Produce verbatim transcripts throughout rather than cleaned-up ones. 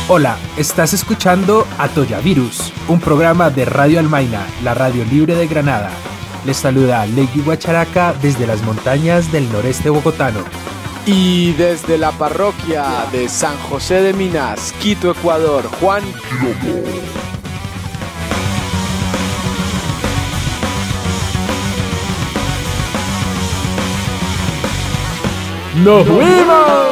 Hola, estás escuchando Atoyavirus, un programa de Radio Almaina, la radio libre de Granada. Les saluda Lady Guacharaca desde las montañas del noreste bogotano. Y desde la parroquia de San José de Minas, Quito, Ecuador, Juan Quilombo. ¡Nos fuimos!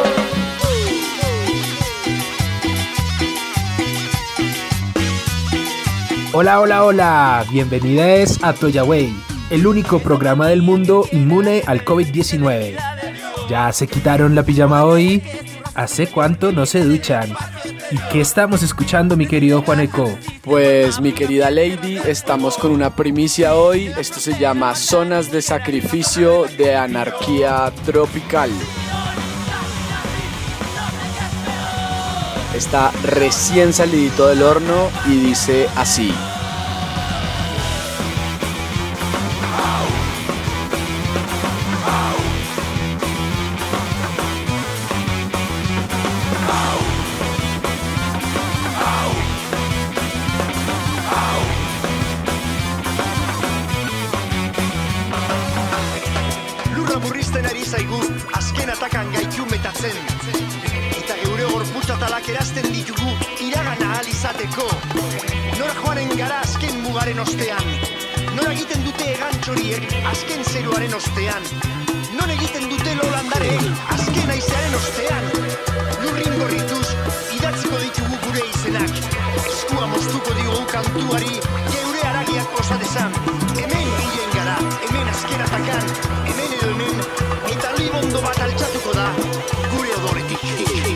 Hola, hola, hola, bienvenidos a Toyaway, el único programa del mundo inmune al COVID diecinueve. ¿Ya se quitaron la pijama hoy? ¿Hace cuánto no se duchan? ¿Y qué estamos escuchando, mi querido Juaneco? Pues, mi querida Lady, estamos con una primicia hoy. Esto se llama Zonas de Sacrificio de Anarquía Tropical. Está recién salidito del horno y dice así. Lurra murrizten ari zaigu, azken atakan gaitu metatzen. Eta geure gorputza talak erazten ditugu, iragana ahal izateko. Nora joanen gara azken mugaren ostean. Nora egiten dute egantxoriek azken zeruaren ostean. Non egiten dute lolandareek azken aizearen ostean. Lurrin gorrituz, idatziko ditugu gure izenak. Eskua moztuko diogu kantuari, geure aragiak osa dezan. Hemen hilen gara, hemen azken atakan, hemen edo hemen, eta libondo bat altxatuko da, gure odoretik.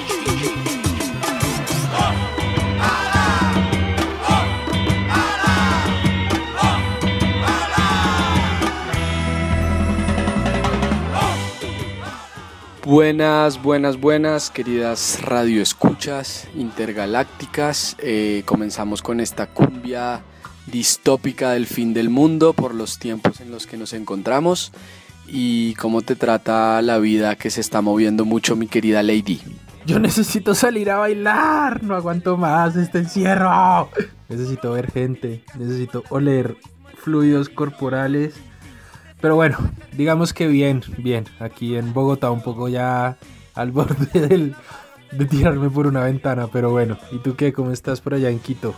Buenas, buenas, buenas, queridas radioescuchas intergalácticas. Eh, comenzamos con esta cumbia distópica del fin del mundo por los tiempos en los que nos encontramos. ¿Y cómo te trata la vida que se está moviendo mucho, mi querida Lady? Yo necesito salir a bailar, no aguanto más este encierro. Necesito ver gente, necesito oler fluidos corporales. Pero bueno, digamos que bien, bien. Aquí en Bogotá un poco ya al borde del, de tirarme por una ventana, pero bueno. ¿Y tú qué? ¿Cómo estás por allá en Quito?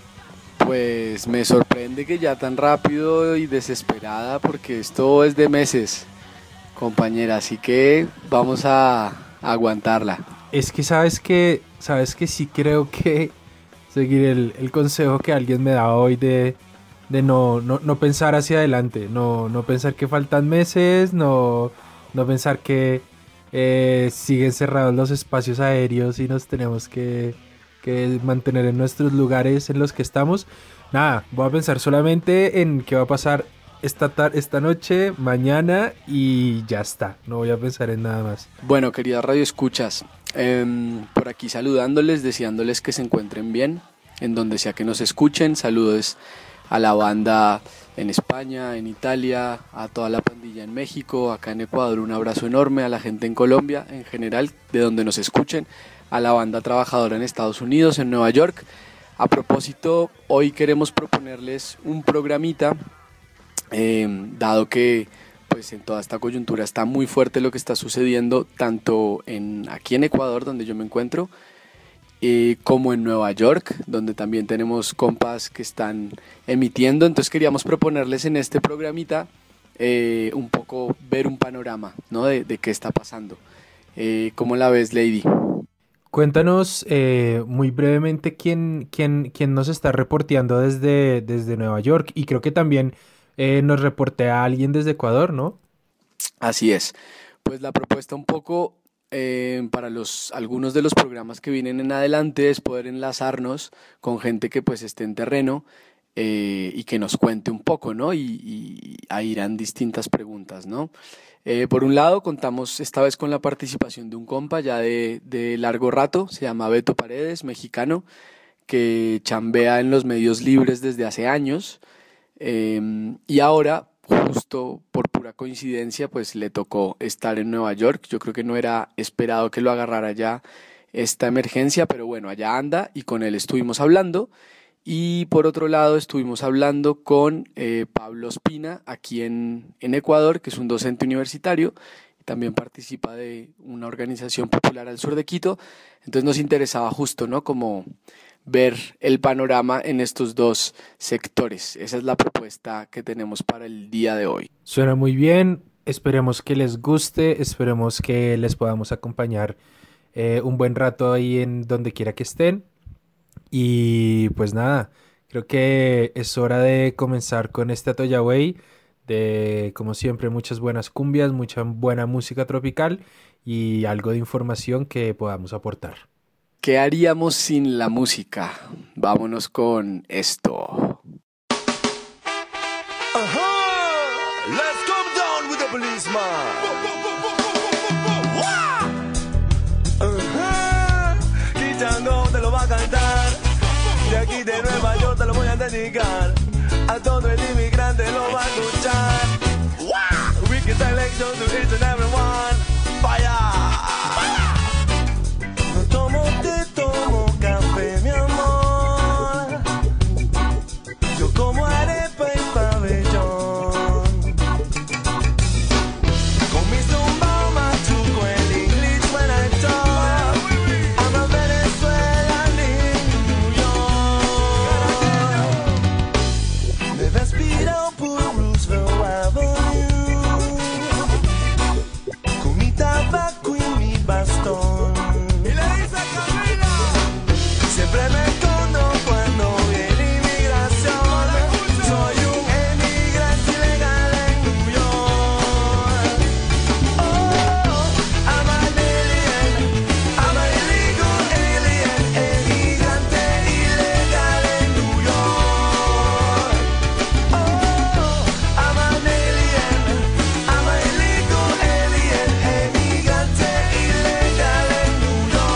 Pues me sorprende que ya tan rápido y desesperada, porque esto es de meses, compañera, así que vamos a aguantarla. Es que sabes que, sabes que sí creo que seguir el, el consejo que alguien me da hoy de... de no, no, no pensar hacia adelante, no, no pensar que faltan meses, no, no pensar que eh, siguen cerrados los espacios aéreos y nos tenemos que, que mantener en nuestros lugares en los que estamos. Nada, voy a pensar solamente en qué va a pasar esta, tar- esta noche, mañana y ya está, no voy a pensar en nada más. Bueno, queridas radioescuchas, eh, por aquí saludándoles, deseándoles que se encuentren bien, en donde sea que nos escuchen. Saludos a la banda en España, en Italia, a toda la pandilla en México, acá en Ecuador un abrazo enorme, a la gente en Colombia en general, de donde nos escuchen, a la banda trabajadora en Estados Unidos, en Nueva York. A propósito, hoy queremos proponerles un programita, eh, dado que pues en toda esta coyuntura está muy fuerte lo que está sucediendo, tanto en, aquí en Ecuador, donde yo me encuentro, Eh, como en Nueva York, donde también tenemos compas que están emitiendo. Entonces queríamos proponerles en este programita eh, un poco ver un panorama, ¿no? de, de qué está pasando. Eh, ¿Cómo la ves, Lady? Cuéntanos eh, muy brevemente quién, quién, quién nos está reporteando desde, desde Nueva York, y creo que también eh, nos reportea alguien desde Ecuador, ¿no? Así es. Pues la propuesta un poco eh, para los, algunos de los programas que vienen en adelante es poder enlazarnos con gente que pues esté en terreno eh, y que nos cuente un poco, ¿no? Y, y ahí irán distintas preguntas, ¿no? Eh, por un lado, contamos esta vez con la participación de un compa ya de, de largo rato, se llama Beto Paredes, mexicano, que chambea en los medios libres desde hace años, eh, y ahora, justo por pura coincidencia, pues le tocó estar en Nueva York. Yo creo que no era esperado que lo agarrara ya esta emergencia, pero bueno, allá anda y con él estuvimos hablando. Y por otro lado estuvimos hablando con eh, Pablo Ospina aquí en, en Ecuador, que es un docente universitario, también participa de una organización popular al sur de Quito. Entonces nos interesaba justo, ¿no?, como ver el panorama en estos dos sectores. Esa es la propuesta que tenemos para el día de hoy. Suena muy bien, esperemos que les guste, esperemos que les podamos acompañar eh, un buen rato ahí en donde quiera que estén. Y pues nada, creo que es hora de comenzar con este Atoyaway, de como siempre muchas buenas cumbias, mucha buena música tropical y algo de información que podamos aportar. ¿Qué haríamos sin la música? Vámonos con esto. Uh-huh. Let's come down with the policeman. Uh-huh. Quitando te lo va a cantar. De aquí de Nueva York te lo voy a dedicar. A todo el inmigrante lo va a escuchar. Wicked selection to each and everyone. Fire. Tomo, te tomo café, mi amor. Yo como arepa y pabellón. Con mi zumba machuco el English when I talk. I'm a Venezuelan in New York. Me respiro por Roosevelt Avenue. Con mi tabaco y mi bastón. Siempre me escondo cuando viene inmigración. Soy un emigrante ilegal en New York. Oh, I'm an alien, I'm an illegal alien, emigrante ilegal en New York. Oh, I'm an alien, I'm an illegal alien, emigrante ilegal en New York.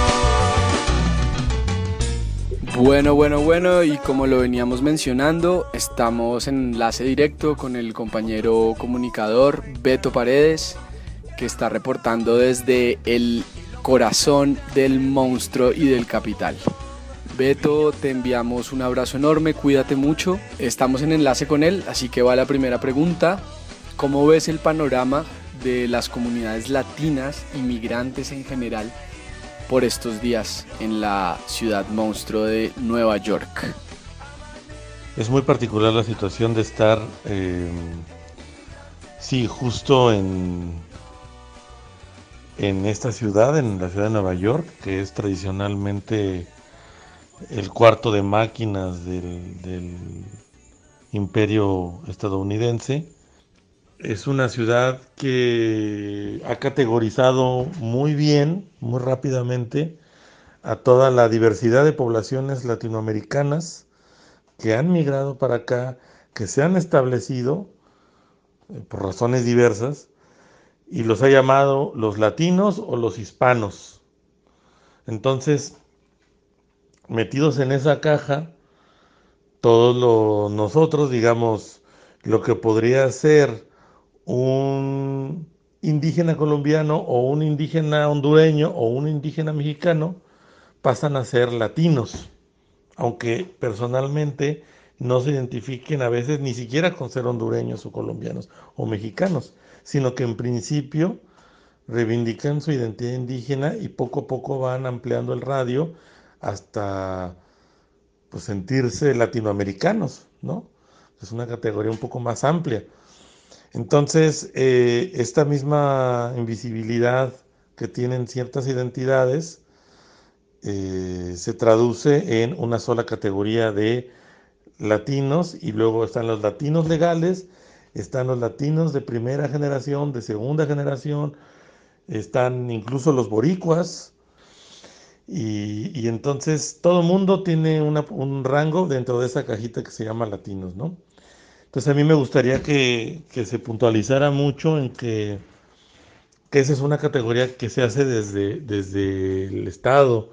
Bueno, bueno, bueno, y como lo veníamos mencionando, estamos en enlace directo con el compañero comunicador Beto Paredes, que está reportando desde el corazón del monstruo y del capital. Beto, te enviamos un abrazo enorme, cuídate mucho, estamos en enlace con él, así que va la primera pregunta. ¿Cómo ves el panorama de las comunidades latinas, inmigrantes en general, por estos días en la ciudad monstruo de Nueva York? Es muy particular la situación de estar, eh, sí, justo en, en esta ciudad, en la ciudad de Nueva York, que es tradicionalmente el cuarto de máquinas del, del imperio estadounidense. Es una ciudad que ha categorizado muy bien, muy rápidamente, a toda la diversidad de poblaciones latinoamericanas que han migrado para acá, que se han establecido eh, por razones diversas, y los ha llamado los latinos o los hispanos. Entonces, metidos en esa caja, todos lo- nosotros, digamos, lo que podría ser un indígena colombiano o un indígena hondureño o un indígena mexicano, pasan a ser latinos, aunque personalmente no se identifiquen a veces ni siquiera con ser hondureños o colombianos o mexicanos, sino que en principio reivindican su identidad indígena y poco a poco van ampliando el radio hasta pues, sentirse latinoamericanos, ¿no? Es una categoría un poco más amplia. Entonces, eh, esta misma invisibilidad que tienen ciertas identidades eh, se traduce en una sola categoría de latinos, y luego están los latinos legales, están los latinos de primera generación, de segunda generación, están incluso los boricuas, y, y entonces todo el mundo tiene una- un rango dentro de esa cajita que se llama latinos, ¿no? Entonces a mí me gustaría que, que se puntualizara mucho en que, que esa es una categoría que se hace desde, desde el Estado,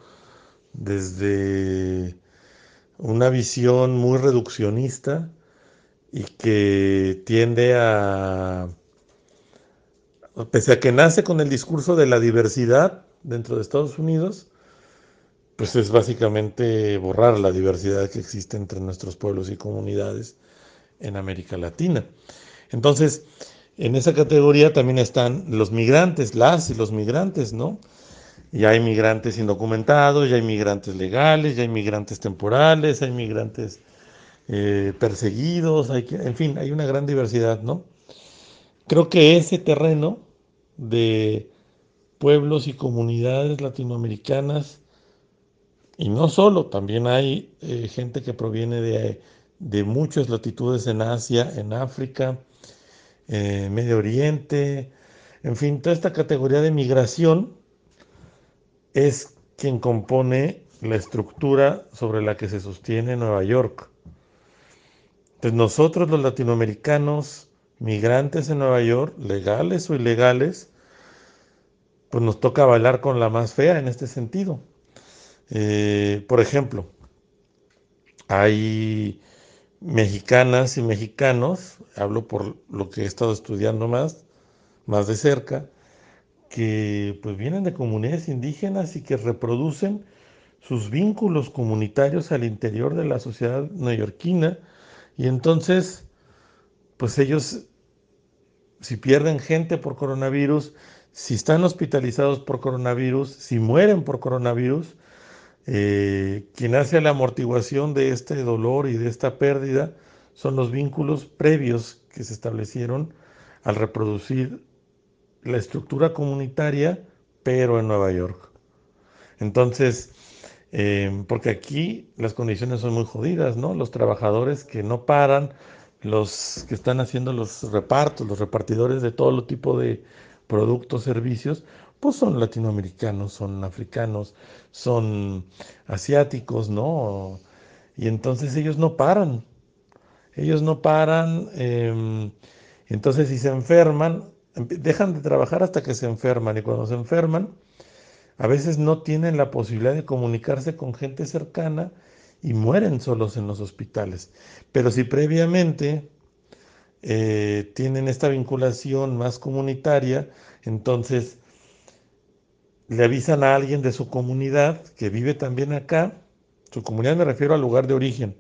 desde una visión muy reduccionista y que tiende a, pese a que nace con el discurso de la diversidad dentro de Estados Unidos, pues es básicamente borrar la diversidad que existe entre nuestros pueblos y comunidades en América Latina. Entonces, en esa categoría también están los migrantes, las y los migrantes, ¿no? Ya hay migrantes indocumentados, ya hay migrantes legales, ya hay migrantes temporales, hay migrantes eh, perseguidos, hay que, en fin, hay una gran diversidad, ¿no? Creo que ese terreno de pueblos y comunidades latinoamericanas, y no solo, también hay eh, gente que proviene de, de muchas latitudes en Asia, en África, eh, Medio Oriente, en fin, toda esta categoría de migración es quien compone la estructura sobre la que se sostiene Nueva York. Entonces nosotros los latinoamericanos migrantes en Nueva York, legales o ilegales, pues nos toca bailar con la más fea en este sentido. Eh, por ejemplo, hay mexicanas y mexicanos, hablo por lo que he estado estudiando más, más de cerca, que pues vienen de comunidades indígenas y que reproducen sus vínculos comunitarios al interior de la sociedad neoyorquina, y entonces pues ellos, si pierden gente por coronavirus, si están hospitalizados por coronavirus, si mueren por coronavirus, eh, quien hace la amortiguación de este dolor y de esta pérdida son los vínculos previos que se establecieron al reproducir la estructura comunitaria, pero en Nueva York. Entonces, eh, porque aquí las condiciones son muy jodidas, ¿no? Los trabajadores que no paran, los que están haciendo los repartos, los repartidores de todo tipo de productos, servicios, pues son latinoamericanos, son africanos, son asiáticos, ¿no? Y entonces ellos no paran, ellos no paran, eh, entonces si se enferman, dejan de trabajar hasta que se enferman, y cuando se enferman, a veces no tienen la posibilidad de comunicarse con gente cercana y mueren solos en los hospitales. Pero si previamente eh, tienen esta vinculación más comunitaria, entonces le avisan a alguien de su comunidad que vive también acá, su comunidad me refiero al lugar de origen,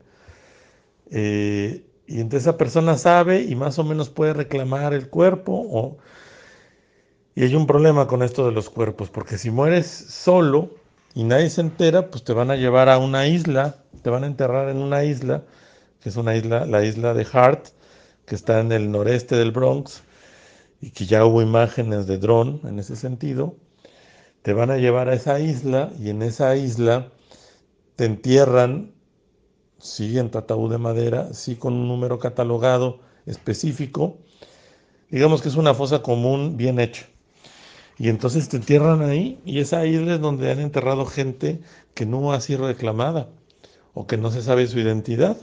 eh, y entonces esa persona sabe y más o menos puede reclamar el cuerpo, o, y hay un problema con esto de los cuerpos, porque si mueres solo y nadie se entera, pues te van a llevar a una isla, te van a enterrar en una isla, que es una isla, la isla de Hart, que está en el noreste del Bronx, y que ya hubo imágenes de dron en ese sentido. Te van a llevar a esa isla, y en esa isla te entierran, sí, en tu ataúd de madera, sí, con un número catalogado específico. Digamos que es una fosa común bien hecha. Y entonces te entierran ahí, y esa isla es donde han enterrado gente que no ha sido reclamada o que no se sabe su identidad.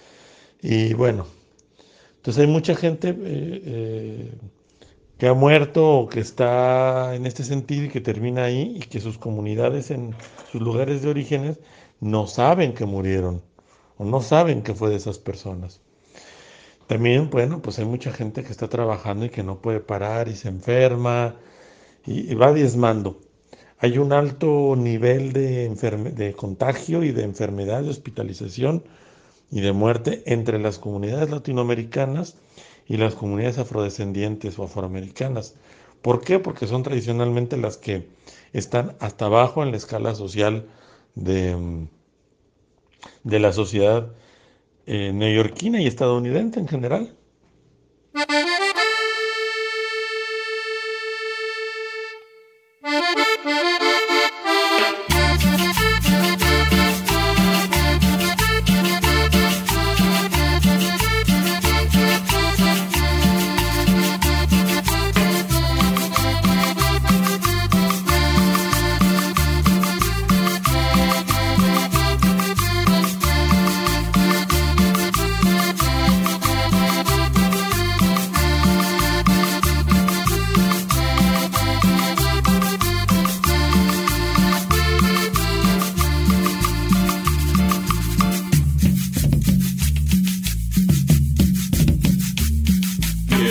Y bueno, entonces hay mucha gente eh, eh, que ha muerto o que está en este sentido y que termina ahí, y que sus comunidades en sus lugares de orígenes no saben que murieron o no saben que fue de esas personas. También, bueno, pues hay mucha gente que está trabajando y que no puede parar y se enferma y, y va diezmando. Hay un alto nivel de, enferme- de contagio y de enfermedad, de hospitalización y de muerte entre las comunidades latinoamericanas y las comunidades afrodescendientes o afroamericanas. ¿Por qué? Porque son tradicionalmente las que están hasta abajo en la escala social de, de la sociedad eh, neoyorquina y estadounidense en general.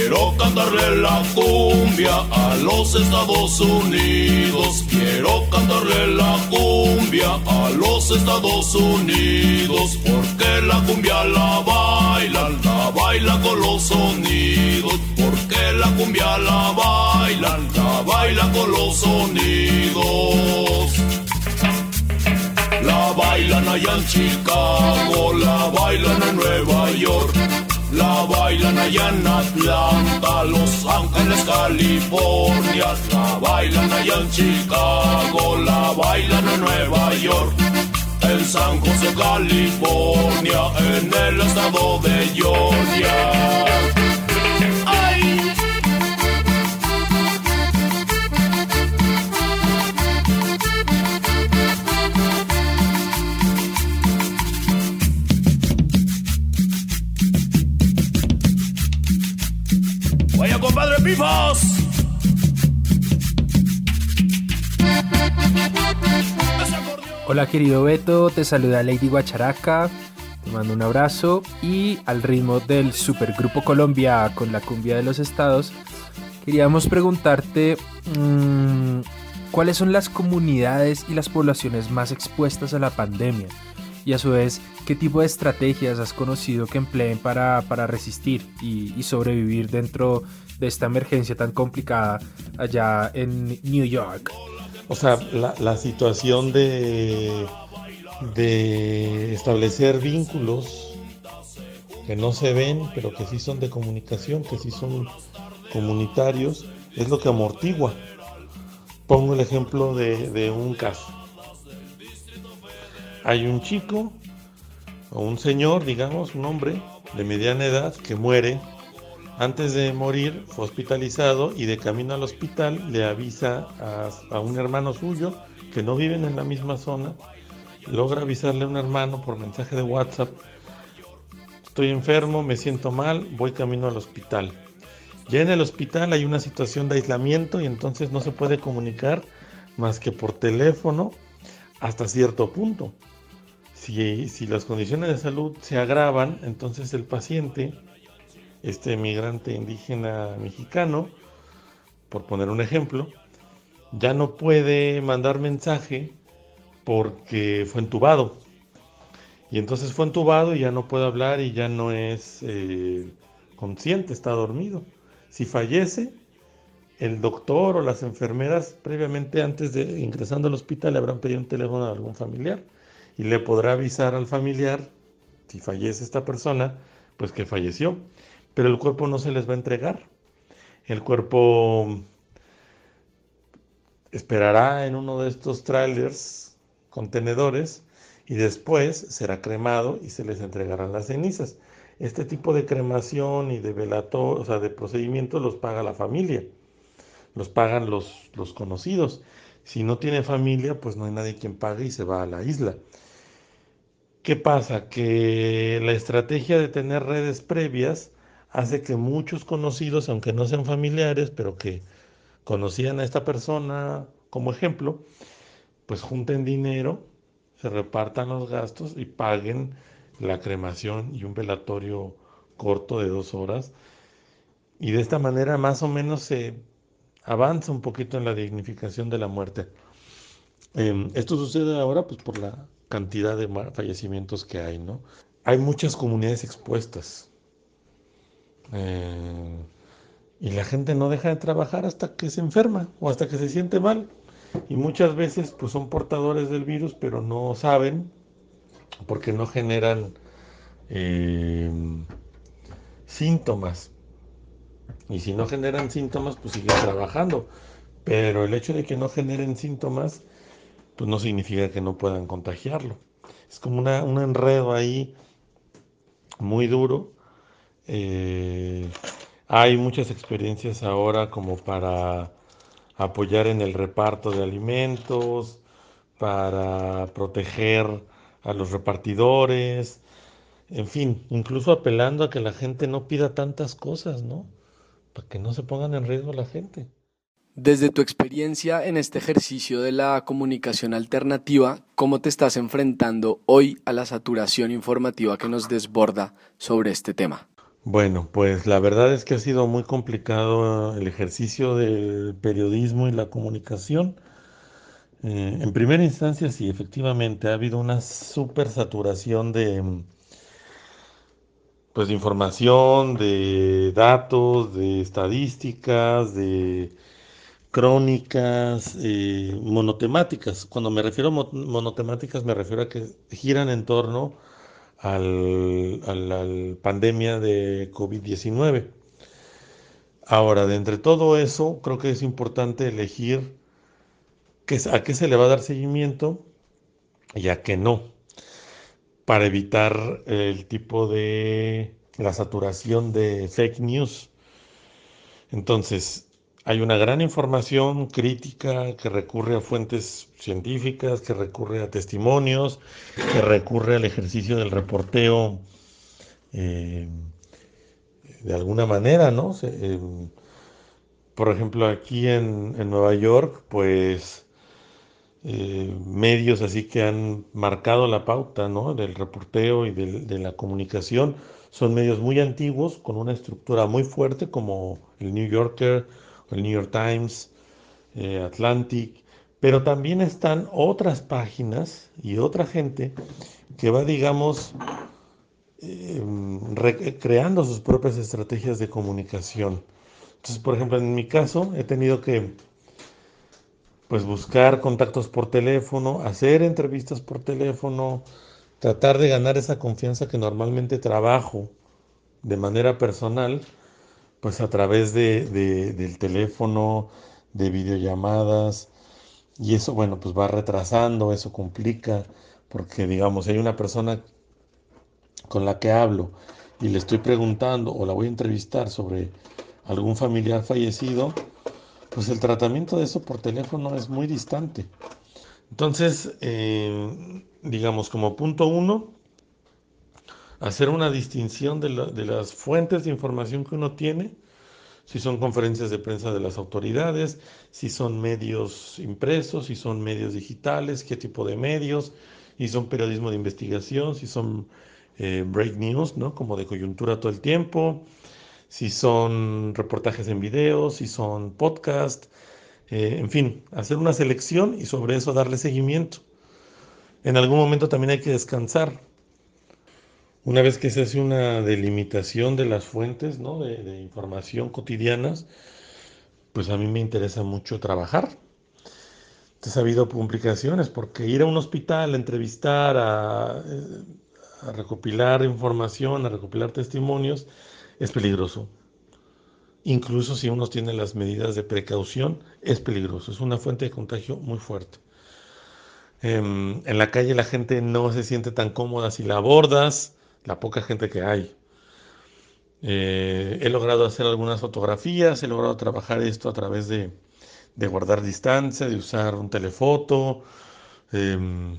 Quiero cantarle la cumbia a los Estados Unidos. Quiero cantarle la cumbia a los Estados Unidos. Porque la cumbia la bailan, la bailan con los sonidos. Porque la cumbia la bailan, la bailan con los sonidos. La bailan allá en Chicago, la bailan en Nueva York, la bailan allá en Atlanta, Los Ángeles, California. La bailan allá en Chicago, la bailan en Nueva York, en San José, California, en el estado de Georgia. ¡Vaya, compadre Pifos! Hola querido Beto, te saluda Lady Guacharaca, te mando un abrazo y al ritmo del Supergrupo Colombia con la cumbia de los estados, queríamos preguntarte mmm, cuáles son las comunidades y las poblaciones más expuestas a la pandemia y a su vez qué tipo de estrategias has conocido que empleen para, para resistir y, y sobrevivir dentro de esta emergencia tan complicada allá en New York. O sea, la, la situación de, de establecer vínculos que no se ven, pero que sí son de comunicación, que sí son comunitarios, es lo que amortigua. Pongo el ejemplo de, de un caso. Hay un chico o un señor, digamos, un hombre de mediana edad que muere. Antes de morir fue hospitalizado y de camino al hospital le avisa a, a un hermano suyo que no viven en la misma zona. Logra avisarle a un hermano por mensaje de WhatsApp: estoy enfermo, me siento mal, voy camino al hospital. Ya en el hospital hay una situación de aislamiento y entonces no se puede comunicar más que por teléfono hasta cierto punto. Si, si las condiciones de salud se agravan, entonces el paciente, este migrante indígena mexicano, por poner un ejemplo, ya no puede mandar mensaje porque fue entubado. Y entonces fue entubado y ya no puede hablar y ya no es eh, consciente, está dormido. Si fallece, el doctor o las enfermeras previamente, antes de ingresando al hospital, le habrán pedido un teléfono a algún familiar y le podrá avisar al familiar, si fallece esta persona, pues que falleció. Pero el cuerpo no se les va a entregar. El cuerpo esperará en uno de estos trailers, contenedores, y después será cremado y se les entregarán las cenizas. Este tipo de cremación y de velator, o sea, de procedimientos los paga la familia, los pagan los, los conocidos. Si no tiene familia, pues no hay nadie quien pague y se va a la isla. ¿Qué pasa? Que la estrategia de tener redes previas hace que muchos conocidos, aunque no sean familiares, pero que conocían a esta persona como ejemplo, pues junten dinero, se repartan los gastos y paguen la cremación y un velatorio corto de dos horas. Y de esta manera más o menos se avanza un poquito en la dignificación de la muerte. Eh, esto sucede ahora pues por la cantidad de fallecimientos que hay, ¿no? Hay muchas comunidades expuestas. Eh, y la gente no deja de trabajar hasta que se enferma o hasta que se siente mal. Y muchas veces pues son portadores del virus, pero no saben porque no generan eh, síntomas. Y si no generan síntomas, pues siguen trabajando. Pero el hecho de que no generen síntomas, pues no significa que no puedan contagiarlo. Es como una, un enredo ahí muy duro. Eh, hay muchas experiencias ahora como para apoyar en el reparto de alimentos, para proteger a los repartidores, en fin, incluso apelando a que la gente no pida tantas cosas, ¿no? Para que no se pongan en riesgo la gente. Desde tu experiencia en este ejercicio de la comunicación alternativa, ¿cómo te estás enfrentando hoy a la saturación informativa que nos desborda sobre este tema? Bueno, pues la verdad es que ha sido muy complicado el ejercicio del periodismo y la comunicación. Eh, en primera instancia, sí, efectivamente, ha habido una súper saturación de, pues, de información, de datos, de estadísticas, de crónicas, eh, monotemáticas. Cuando me refiero a mo- monotemáticas, me refiero a que giran en torno al, a la pandemia de covid diecinueve. Ahora, de entre todo eso, creo que es importante elegir qué, a qué se le va a dar seguimiento y a qué no, para evitar el tipo de la saturación de fake news. Entonces, hay una gran información crítica que recurre a fuentes científicas, que recurre a testimonios, que recurre al ejercicio del reporteo eh, de alguna manera, ¿no? Se, eh, por ejemplo, aquí en, en Nueva York, pues eh, medios así que han marcado la pauta, ¿no? Del reporteo y del- de la comunicación. Son medios muy antiguos, con una estructura muy fuerte, como el New Yorker, o el New York Times, eh, Atlantic, pero también están otras páginas y otra gente que va, digamos, eh, re- creando sus propias estrategias de comunicación. Entonces, por ejemplo, en mi caso, he tenido que pues buscar contactos por teléfono, hacer entrevistas por teléfono, tratar de ganar esa confianza que normalmente trabajo de manera personal, pues a través de, de- del teléfono, de videollamadas, y eso, bueno, pues va retrasando, eso complica, porque digamos, si hay una persona con la que hablo y le estoy preguntando o la voy a entrevistar sobre algún familiar fallecido, pues el tratamiento de eso por teléfono es muy distante. Entonces, eh, digamos, como punto uno, hacer una distinción de, la- de las fuentes de información que uno tiene, si son conferencias de prensa de las autoridades, si son medios impresos, si son medios digitales, qué tipo de medios, si son periodismo de investigación, si son eh, break news, ¿no? Como de coyuntura todo el tiempo, si son reportajes en video, si son podcast, eh, en fin, hacer una selección y sobre eso darle seguimiento. En algún momento también hay que descansar. Una vez que se hace una delimitación de las fuentes, ¿no? de, de información cotidianas, pues a mí me interesa mucho trabajar. Entonces ha habido publicaciones, porque ir a un hospital, a entrevistar, a, eh, a recopilar información, a recopilar testimonios, es peligroso. Incluso si uno tiene las medidas de precaución, es peligroso. Es una fuente de contagio muy fuerte. Em, en la calle la gente no se siente tan cómoda si la abordas, la poca gente que hay. Eh, he logrado hacer algunas fotografías, he logrado trabajar esto a través de, de guardar distancia, de usar un telefoto, em,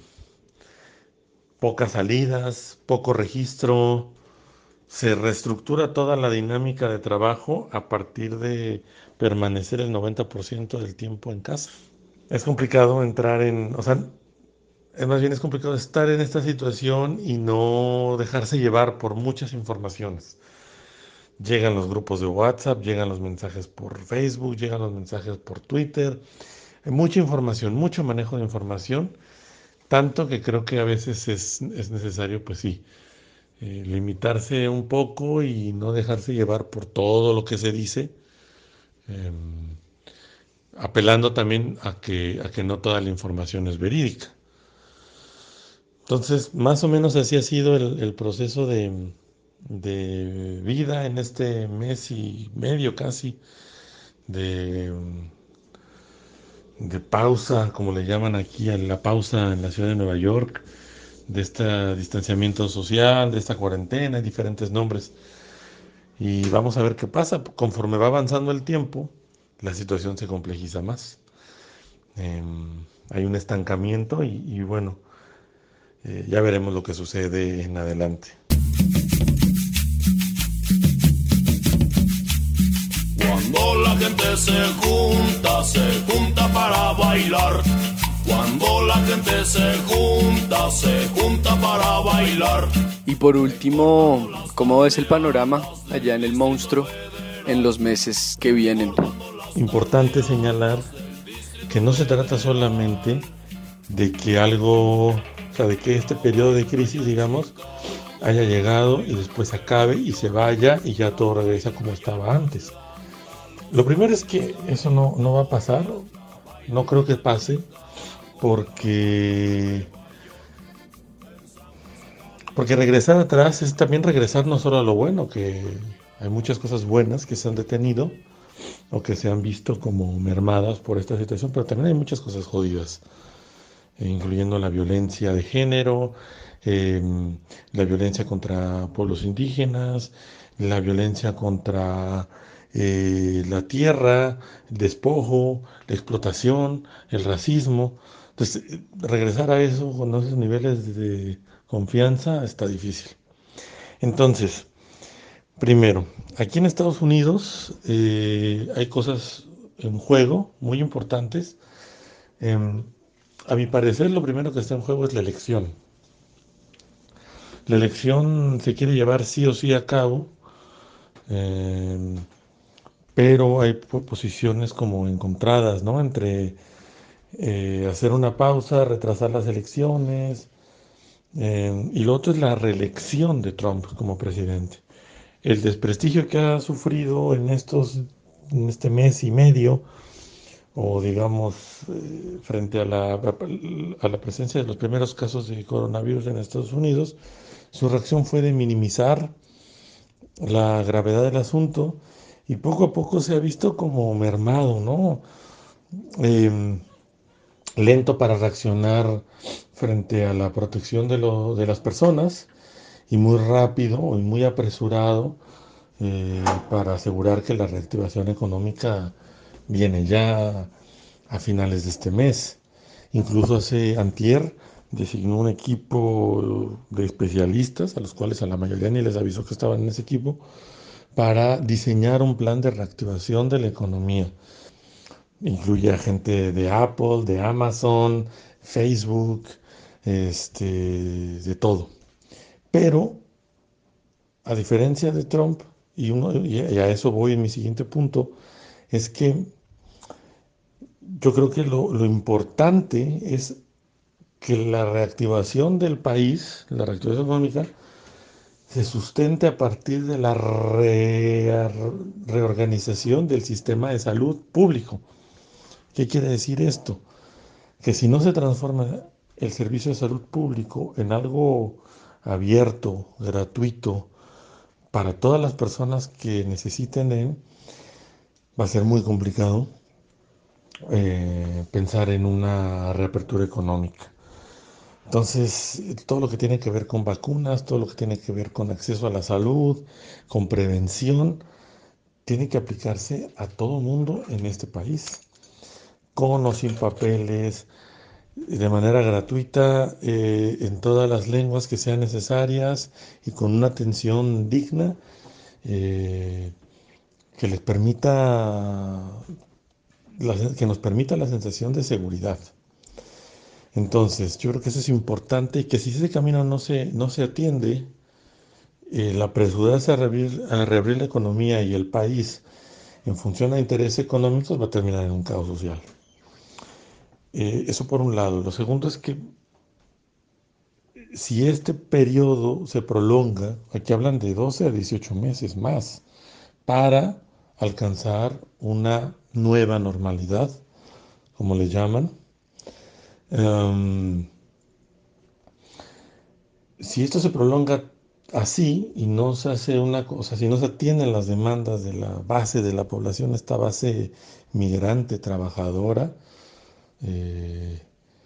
pocas salidas, poco registro. Se reestructura toda la dinámica de trabajo a partir de permanecer el noventa por ciento del tiempo en casa. Es complicado entrar en, o sea, es más bien es complicado estar en esta situación y no dejarse llevar por muchas informaciones. Llegan los grupos de WhatsApp, llegan los mensajes por Facebook, llegan los mensajes por Twitter. Hay mucha información, mucho manejo de información, tanto que creo que a veces es, es necesario, pues sí, eh, limitarse un poco y no dejarse llevar por todo lo que se dice, eh, apelando también a que, a que no toda la información es verídica. Entonces, más o menos así ha sido el, el proceso de, de vida en este mes y medio casi de, de pausa, como le llaman aquí a la pausa en la ciudad de Nueva York, de este distanciamiento social, de esta cuarentena, hay diferentes nombres. Y vamos a ver qué pasa. Conforme va avanzando el tiempo, la situación se complejiza más. Eh, hay un estancamiento y, y bueno, eh, ya veremos lo que sucede en adelante. Cuando la gente se junta, se junta para bailar. Cuando la gente se junta, se junta para bailar. Y por último, ¿cómo ves el panorama allá en el Monstruo en los meses que vienen? Importante señalar que no se trata solamente de que algo, o sea, de que este periodo de crisis, digamos, haya llegado y después acabe y se vaya y ya todo regresa como estaba antes. Lo primero es que eso no, no va a pasar, no creo que pase, porque, porque regresar atrás es también regresar no solo a lo bueno, que hay muchas cosas buenas que se han detenido o que se han visto como mermadas por esta situación, pero también hay muchas cosas jodidas, incluyendo la violencia de género, eh, la violencia contra pueblos indígenas, la violencia contra eh, la tierra, el despojo, la explotación, el racismo. Entonces, eh, regresar a eso con esos niveles de confianza está difícil. Entonces, primero, aquí en Estados Unidos eh, hay cosas en juego muy importantes. Eh, a mi parecer, lo primero que está en juego es la elección. La elección se quiere llevar sí o sí a cabo, eh, pero hay posiciones como encontradas, ¿no? Entre eh, hacer una pausa, retrasar las elecciones, eh, y lo otro es la reelección de Trump como presidente. El desprestigio que ha sufrido en estos, en este mes y medio, o digamos, eh, frente a la, a la presencia de los primeros casos de coronavirus en Estados Unidos, su reacción fue de minimizar la gravedad del asunto y poco a poco se ha visto como mermado, ¿no? Eh, lento para reaccionar frente a la protección de, lo, de las personas y muy rápido y muy apresurado eh, para asegurar que la reactivación económica viene ya a finales de este mes. Incluso hace antier designó un equipo de especialistas, a los cuales a la mayoría ni les avisó que estaban en ese equipo, para diseñar un plan de reactivación de la economía. Incluye a gente de Apple, de Amazon, Facebook, este, de todo. Pero, a diferencia de Trump, y, uno, y a eso voy en mi siguiente punto, es que yo creo que lo, lo importante es que la reactivación del país, la reactivación económica, se sustente a partir de la re, reorganización del sistema de salud público. ¿Qué quiere decir esto? Que si no se transforma el servicio de salud público en algo abierto, gratuito, para todas las personas que necesiten él, va a ser muy complicado eh, pensar en una reapertura económica. Entonces, todo lo que tiene que ver con vacunas, todo lo que tiene que ver con acceso a la salud, con prevención, tiene que aplicarse a todo mundo en este país, con o sin papeles, de manera gratuita, eh, en todas las lenguas que sean necesarias y con una atención digna eh, que les permita, la, que nos permita la sensación de seguridad. Entonces, yo creo que eso es importante y que si ese camino no se, no se atiende, eh, la apresurarse a reabrir, a reabrir la economía y el país en función a intereses económicos va a terminar en un caos social. Eh, eso por un lado. Lo segundo es que si este periodo se prolonga, aquí hablan de doce a dieciocho meses más, para alcanzar una nueva normalidad, como le llaman. Um, si esto se prolonga así y no se hace una cosa, si no se atienden las demandas de la base de la población, esta base migrante, trabajadora, eh,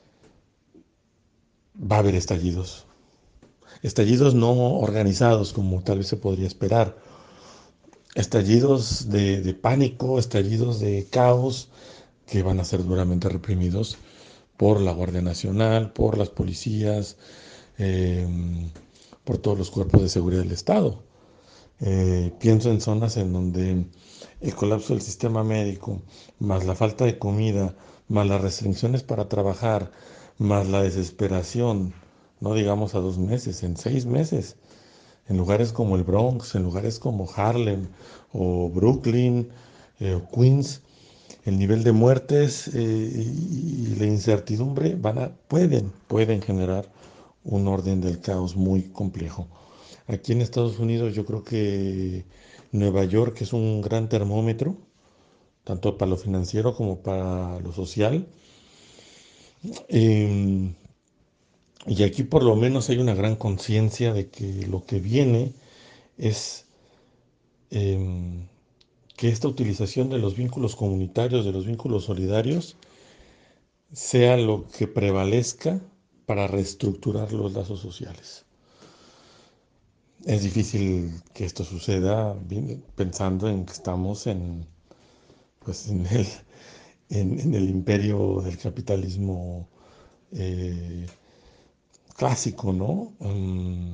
va a haber estallidos. Estallidos no organizados como tal vez se podría esperar. Estallidos de, de pánico, estallidos de caos que van a ser duramente reprimidos por la Guardia Nacional, por las policías, eh, por todos los cuerpos de seguridad del Estado. Eh, pienso en zonas en donde el colapso del sistema médico, más la falta de comida, más las restricciones para trabajar, más la desesperación no digamos a dos meses, en seis meses, en lugares como el Bronx, en lugares como Harlem o Brooklyn eh, o Queens, el nivel de muertes eh, y, y la incertidumbre van a, pueden, pueden generar un orden del caos muy complejo. Aquí en Estados Unidos yo creo que Nueva York es un gran termómetro, tanto para lo financiero como para lo social. Eh, y aquí por lo menos hay una gran conciencia de que lo que viene es eh, que esta utilización de los vínculos comunitarios, de los vínculos solidarios, sea lo que prevalezca para reestructurar los lazos sociales. Es difícil que esto suceda pensando en que estamos en, pues en, el, en, en el imperio del capitalismo eh, clásico, ¿no? Um,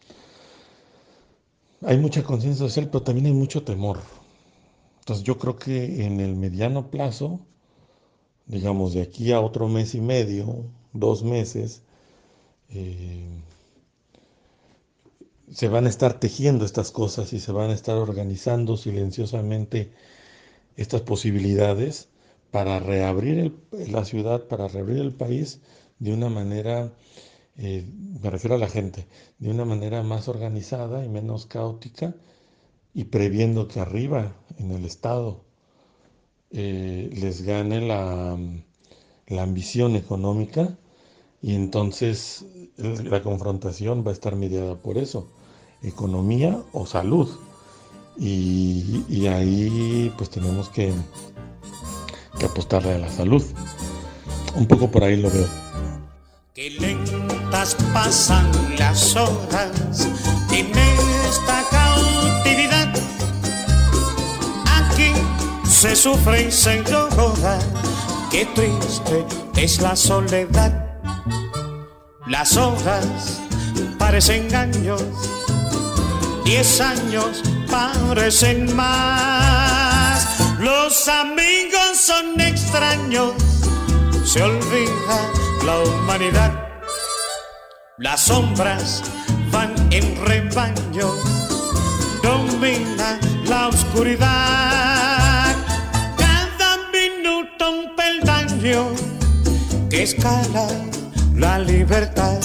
hay mucha conciencia social, pero también hay mucho temor. Entonces yo creo que en el mediano plazo, digamos de aquí a otro mes y medio, dos meses, eh, se van a estar tejiendo estas cosas y se van a estar organizando silenciosamente estas posibilidades para reabrir el, la ciudad, para reabrir el país de una manera, eh, me refiero a la gente, de una manera más organizada y menos caótica, y previendo que arriba, en el Estado, eh, les gane la, la ambición económica, y entonces la confrontación va a estar mediada por eso, economía o salud. Y, y ahí pues tenemos que, que apostarle a la salud. Un poco por ahí lo veo. Qué lentas pasan las horas en esta cautividad. Aquí se sufre y se llora. Qué triste es la soledad. Las horas parecen años, diez años parecen más. Los amigos son extraños, se olvida la humanidad. Las sombras van en rebaño, domina la oscuridad. Cada minuto un peldaño que escala la libertad.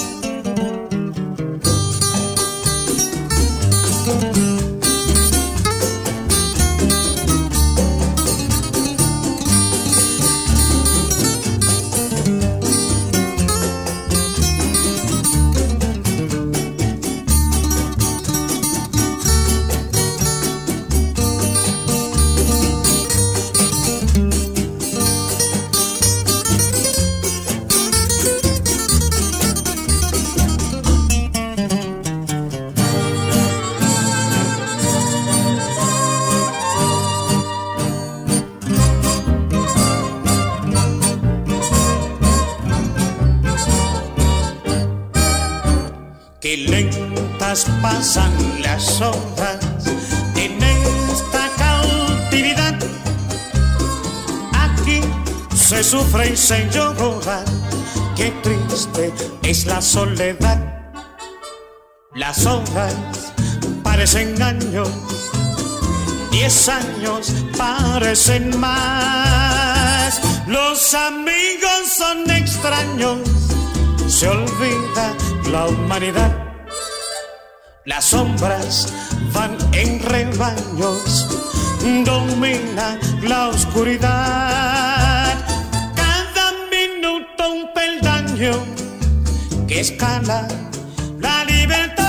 Qué lentas pasan las horas en esta cautividad. Aquí se sufre y se llora. Qué triste es la soledad. Las horas parecen años, diez años parecen más. Los amigos son extraños, se olvida la humanidad. Las sombras van en rebaños, domina la oscuridad. Cada minuto un peldaño que escala la libertad.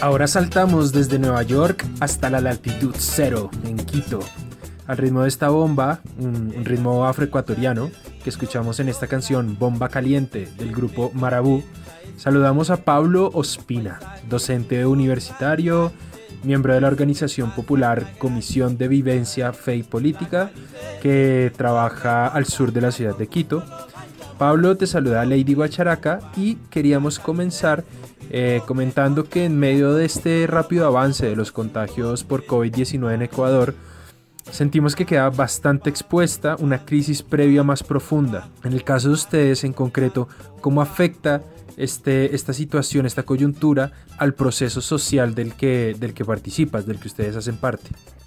Ahora saltamos desde Nueva York hasta la latitud cero, en Quito. Al ritmo de esta bomba, un, un ritmo afroecuatoriano que escuchamos en esta canción Bomba Caliente del grupo Marabú, saludamos a Pablo Ospina, docente universitario, miembro de la organización popular Comisión de Vivencia, Fe y Política, que trabaja al sur de la ciudad de Quito. Pablo, te saluda Lady Guacharaca y queríamos comenzar eh, comentando que en medio de este rápido avance de los contagios por covid diecinueve en Ecuador, sentimos que queda bastante expuesta una crisis previa más profunda. En el caso de ustedes en concreto, ¿cómo afecta este, esta situación, esta coyuntura al proceso social del que, del que participas, del que ustedes hacen parte?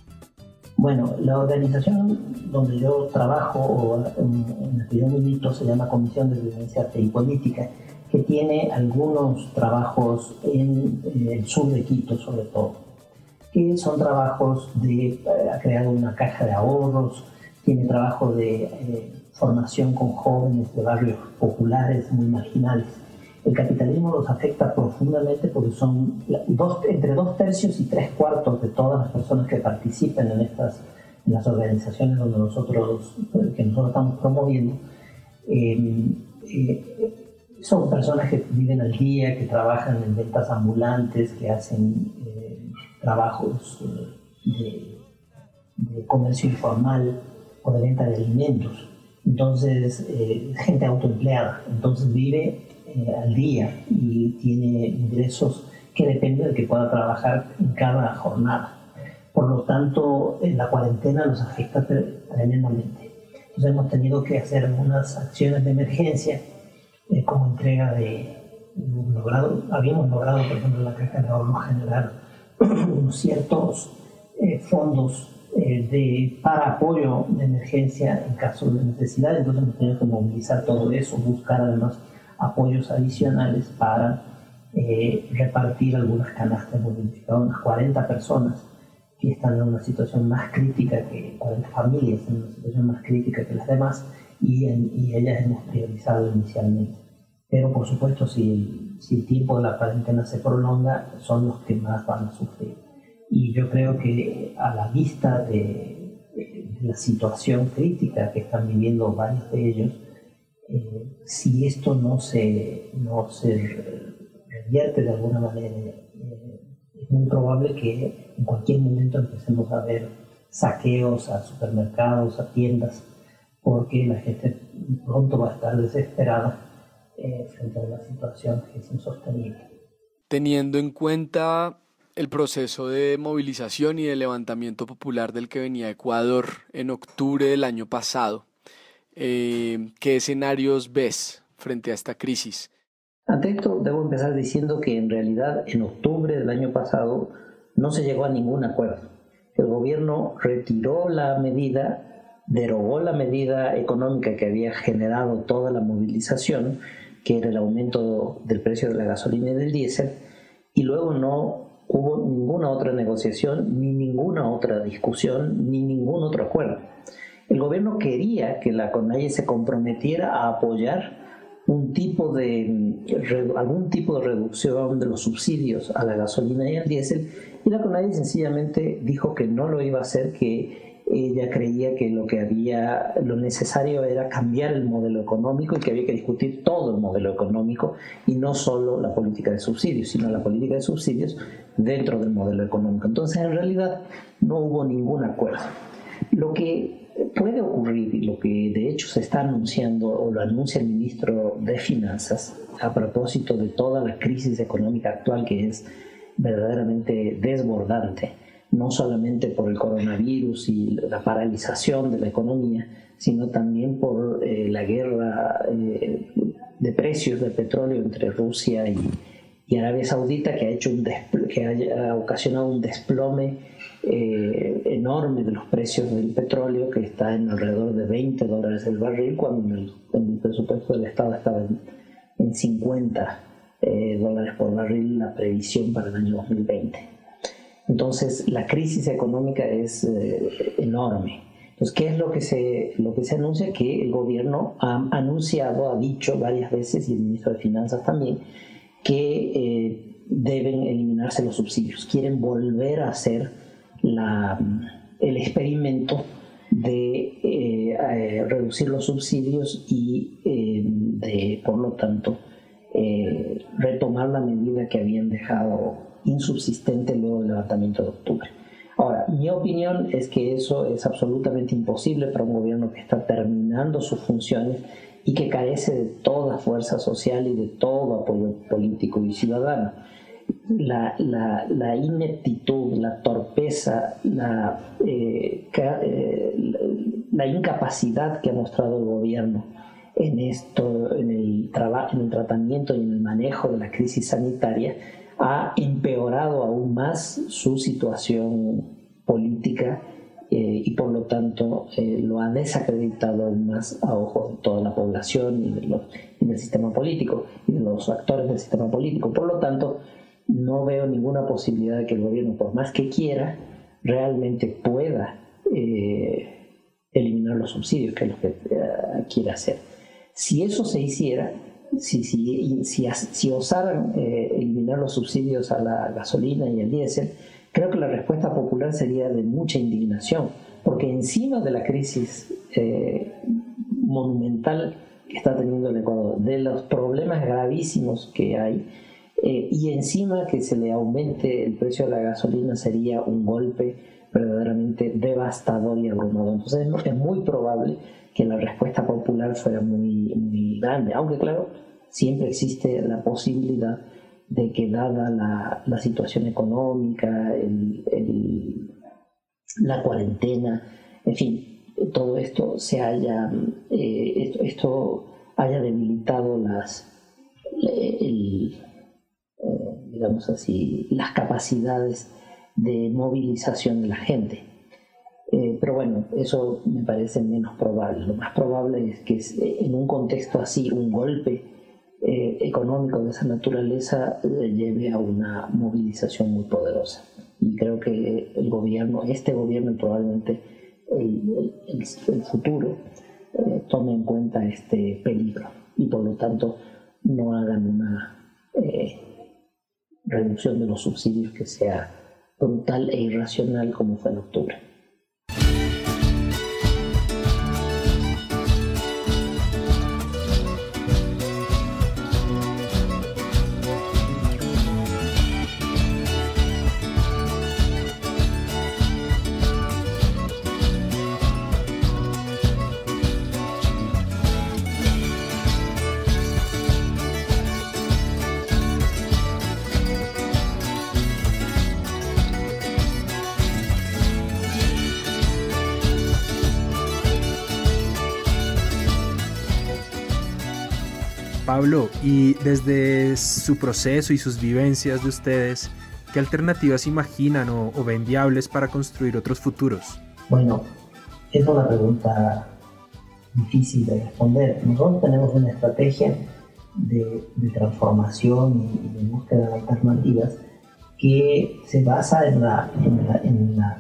Bueno, la organización donde yo trabajo, o en la que yo milito, se llama Comisión de Vivencia, Fe y Política, que tiene algunos trabajos en, en el sur de Quito, sobre todo, que son trabajos de, eh, ha creado una caja de ahorros, tiene trabajo de eh, formación con jóvenes de barrios populares muy marginales. El capitalismo los afecta profundamente porque son dos, entre dos tercios y tres cuartos de todas las personas que participan en estas en las organizaciones donde nosotros, que nosotros estamos promoviendo. Eh, eh, son personas que viven al día, que trabajan en ventas ambulantes, que hacen eh, trabajos de, de comercio informal o de venta de alimentos. Entonces, eh, gente autoempleada. Entonces vive Eh, al día y tiene ingresos que dependen de que pueda trabajar en cada jornada. Por lo tanto, en la cuarentena nos afecta tremendamente. Entonces hemos tenido que hacer algunas acciones de emergencia, eh, como entrega de logrado, habíamos logrado, por ejemplo, en la Caja de Ahorro generar unos ciertos eh, fondos eh, de, para apoyo de emergencia en caso de necesidad. Entonces hemos tenido que movilizar todo eso, buscar además apoyos adicionales para eh, repartir algunas canastas. Hemos identificado unas cuarenta personas que están en una situación más crítica, que cuarenta familias en una situación más crítica que las demás, y, en, y ellas hemos priorizado inicialmente. Pero por supuesto, si el, si el tiempo de la cuarentena se prolonga, son los que más van a sufrir. Y yo creo que a la vista de, de, de la situación crítica que están viviendo varios de ellos, Eh, si esto no se, no se revierte de alguna manera, eh, es muy probable que en cualquier momento empecemos a ver saqueos a supermercados, a tiendas, porque la gente pronto va a estar desesperada eh, frente a una situación que es insostenible. Teniendo en cuenta el proceso de movilización y de levantamiento popular del que venía Ecuador en octubre del año pasado, Eh, ¿qué escenarios ves frente a esta crisis? Ante esto, debo empezar diciendo que en realidad en octubre del año pasado no se llegó a ningún acuerdo. El gobierno retiró la medida, derogó la medida económica que había generado toda la movilización, que era el aumento del precio de la gasolina y del diésel, y luego no hubo ninguna otra negociación, ni ninguna otra discusión, ni ningún otro acuerdo. El gobierno quería que la CONAIE se comprometiera a apoyar un tipo de, algún tipo de reducción de los subsidios a la gasolina y al diésel, y la CONAIE sencillamente dijo que no lo iba a hacer, que ella creía que lo que había, lo necesario era cambiar el modelo económico y que había que discutir todo el modelo económico y no solo la política de subsidios, sino la política de subsidios dentro del modelo económico. Entonces, en realidad, no hubo ningún acuerdo. Lo que puede ocurrir, y lo que de hecho se está anunciando, o lo anuncia el ministro de Finanzas, a propósito de toda la crisis económica actual, que es verdaderamente desbordante, no solamente por el coronavirus y la paralización de la economía, sino también por eh, la guerra eh, de precios del petróleo entre Rusia y, y Arabia Saudita, que ha, hecho un que ha ocasionado un desplome eh, enorme de los precios del petróleo, que está en alrededor de veinte dólares el barril, cuando en el, en el presupuesto del Estado estaba en, en cincuenta eh, dólares por barril la previsión para el año dos mil veinte. Entonces, la crisis económica es eh, enorme. Entonces, ¿qué es lo que, se, lo que se anuncia? Que el gobierno ha anunciado, ha dicho varias veces, y el ministro de Finanzas también, que eh, deben eliminarse los subsidios. Quieren volver a hacer la, el experimento de eh, eh, reducir los subsidios y eh, de, por lo tanto, eh, retomar la medida que habían dejado insubsistente luego del levantamiento de octubre. Ahora, mi opinión es que eso es absolutamente imposible para un gobierno que está terminando sus funciones y que carece de toda fuerza social y de todo apoyo político y ciudadano. La, la, la ineptitud, la torpeza, la, eh, ca, eh, la incapacidad que ha mostrado el gobierno en, esto, en, el traba, en el tratamiento y en el manejo de la crisis sanitaria ha empeorado aún más su situación política eh, y por lo tanto eh, lo ha desacreditado aún más a ojos de toda la población y, de los, y del sistema político y de los actores del sistema político. Por lo tanto, no veo ninguna posibilidad de que el gobierno, por más que quiera, realmente pueda eh, eliminar los subsidios, que es lo que eh, quiere hacer. Si eso se hiciera, si, si, si, si osaran eh, eliminar los subsidios a la gasolina y al diésel, creo que la respuesta popular sería de mucha indignación, porque encima de la crisis eh, monumental que está teniendo el Ecuador, de los problemas gravísimos que hay, eh, y encima que se le aumente el precio de la gasolina sería un golpe verdaderamente devastador y abrumador. Entonces es muy probable que la respuesta popular fuera muy, muy grande, aunque claro, siempre existe la posibilidad de que dada la, la situación económica, el, el, la cuarentena, en fin, todo esto se haya, eh, esto, esto haya debilitado las, el, eh, digamos así, las capacidades de movilización de la gente. Eh, pero bueno, eso me parece menos probable. Lo más probable es que en un contexto así, un golpe eh, económico de esa naturaleza eh, lleve a una movilización muy poderosa. Y creo que el gobierno, este gobierno y probablemente el, el, el futuro, eh, tome en cuenta este peligro y por lo tanto no hagan una eh, reducción de los subsidios que sea brutal e irracional como fue en octubre. Pablo, y desde su proceso y sus vivencias de ustedes, ¿qué alternativas imaginan o, o ven viables para construir otros futuros? Bueno, es una pregunta difícil de responder. Nosotros tenemos una estrategia de, de transformación y de búsqueda de alternativas que se basa en la, en la, en la,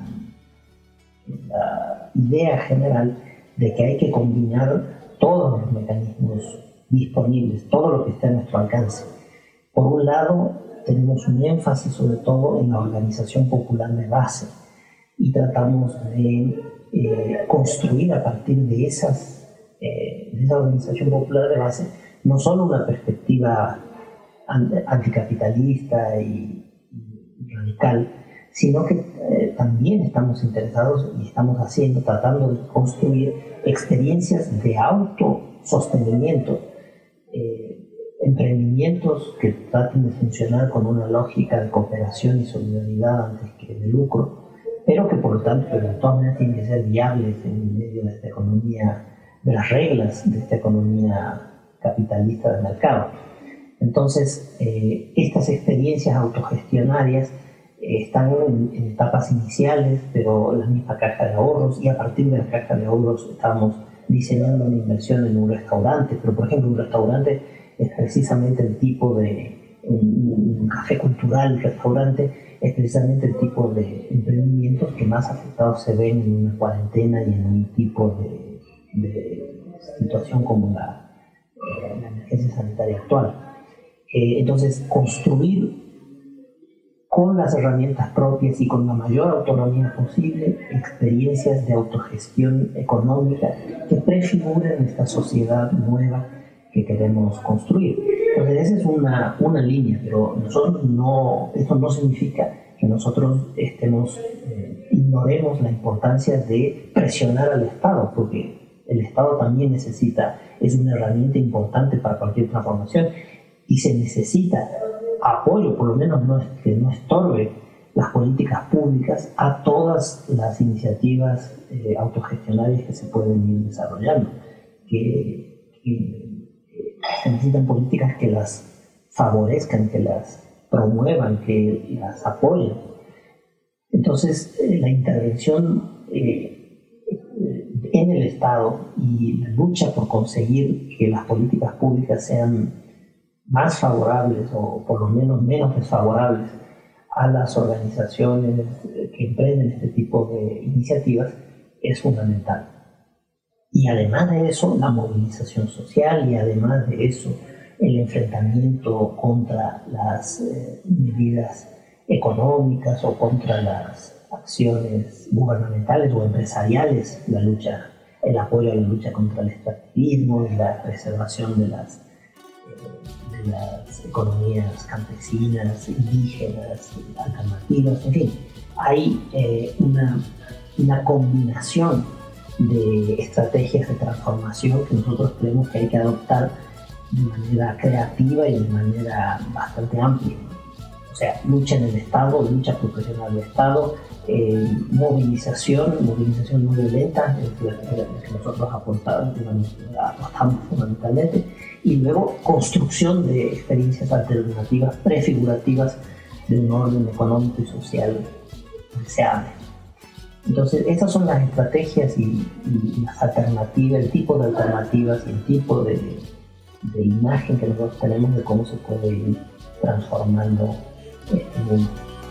en la idea general de que hay que combinar todos los mecanismos disponibles, todo lo que esté a nuestro alcance. Por un lado, tenemos un énfasis sobre todo en la organización popular de base y tratamos de eh, construir a partir de, esas, eh, de esa organización popular de base no solo una perspectiva anticapitalista y, y radical, sino que eh, también estamos interesados y estamos haciendo, tratando de construir experiencias de autosostenimiento, Eh, emprendimientos que traten de funcionar con una lógica de cooperación y solidaridad antes que de lucro, pero que por lo tanto pero de todas maneras tienen que ser viables en medio de esta economía, de las reglas de esta economía capitalista de mercado. Entonces, eh, estas experiencias autogestionarias eh, están en, en etapas iniciales, pero la misma caja de ahorros, y a partir de la caja de ahorros estamos diseñando una inversión en un restaurante, pero por ejemplo un restaurante es precisamente el tipo de, un, un café cultural, restaurante, es precisamente el tipo de emprendimientos que más afectados se ven en una cuarentena y en un tipo de, de situación como la, eh, la emergencia sanitaria actual. Eh, entonces, construir con las herramientas propias y con la mayor autonomía posible experiencias de autogestión económica que prefiguren esta sociedad nueva que queremos construir. Entonces, esa es una, una línea, pero nosotros no, esto no significa que nosotros estemos, eh, ignoremos la importancia de presionar al Estado, porque el Estado también necesita, es una herramienta importante para cualquier transformación y se necesita apoyo, por lo menos no es, que no estorbe las políticas públicas a todas las iniciativas eh, autogestionarias que se pueden ir desarrollando, que, que se necesitan políticas que las favorezcan, que las promuevan, que las apoyen. Entonces, eh, la intervención eh, en el Estado y la lucha por conseguir que las políticas públicas sean más favorables o por lo menos menos desfavorables a las organizaciones que emprenden este tipo de iniciativas es fundamental. Y además de eso, la movilización social, y además de eso, el enfrentamiento contra las eh, medidas económicas o contra las acciones gubernamentales o empresariales, la lucha, el apoyo a la lucha contra el extractivismo y la preservación de las, eh, de las economías campesinas, indígenas, alternativas, en fin. Hay eh, una, una combinación de estrategias de transformación que nosotros creemos que hay que adoptar de manera creativa y de manera bastante amplia. O sea, lucha en el Estado, lucha profesional del Estado, eh, movilización, movilización no violenta, es la, la que nosotros aportamos, digamos, apostamos fundamentalmente, y luego construcción de experiencias alternativas, prefigurativas de un orden económico y social deseable. Entonces, esas son las estrategias y, y las alternativas, el tipo de alternativas y el tipo de, de imagen que nosotros tenemos de cómo se puede ir transformando este mundo.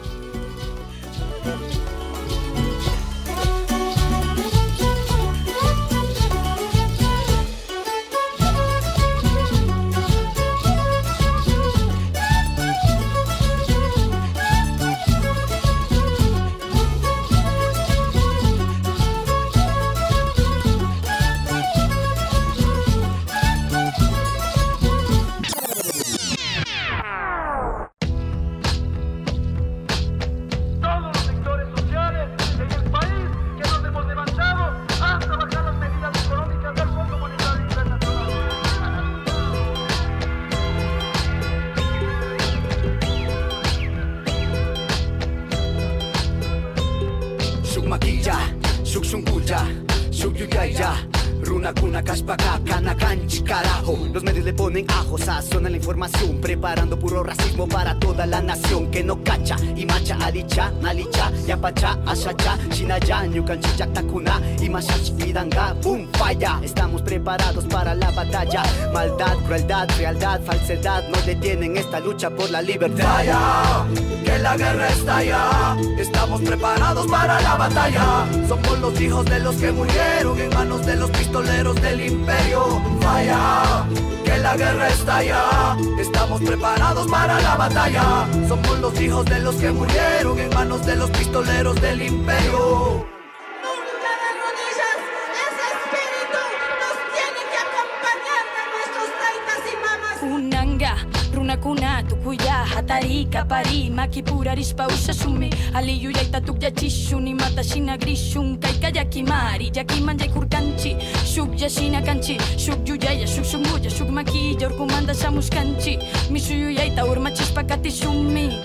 Los medios le ponen ajo, sazón a la información, preparando puro racismo para toda la nación que no cacha y macha alicha, nalicha, yapacha, ashacha, shinaya, ñukanchicha, takuna y mashash vidanga, boom, falla. Estamos preparados para la batalla. Maldad, crueldad, realidad, falsedad no detienen esta lucha por la libertad. Falla, que la guerra está allá. Estamos preparados para la batalla. Somos los hijos de los que murieron en manos de los pistoleros del imperio. Falla, que la guerra está allá. Estamos preparados para la batalla. Somos los hijos de los que murieron en manos de los pistoleros del imperio. Nunca de rodillas, ese espíritu nos tiene que acompañar de nuestros taitas y mamas. Kunanga, runakuna, tukuya, hatari, kapari, makipura, rispa, usasumi, aliyu, yaita, tukya, chishuni, mata, shina, grishun, kaika, yakimari, yakiman, yakurkanchi, shuk, yashina, kanchi, shuk, yuyaya, shuk, shumuya, shuk, maki, yorkumanda, shamuskanchi, misuyu, yaita, urmachispa, katishumi.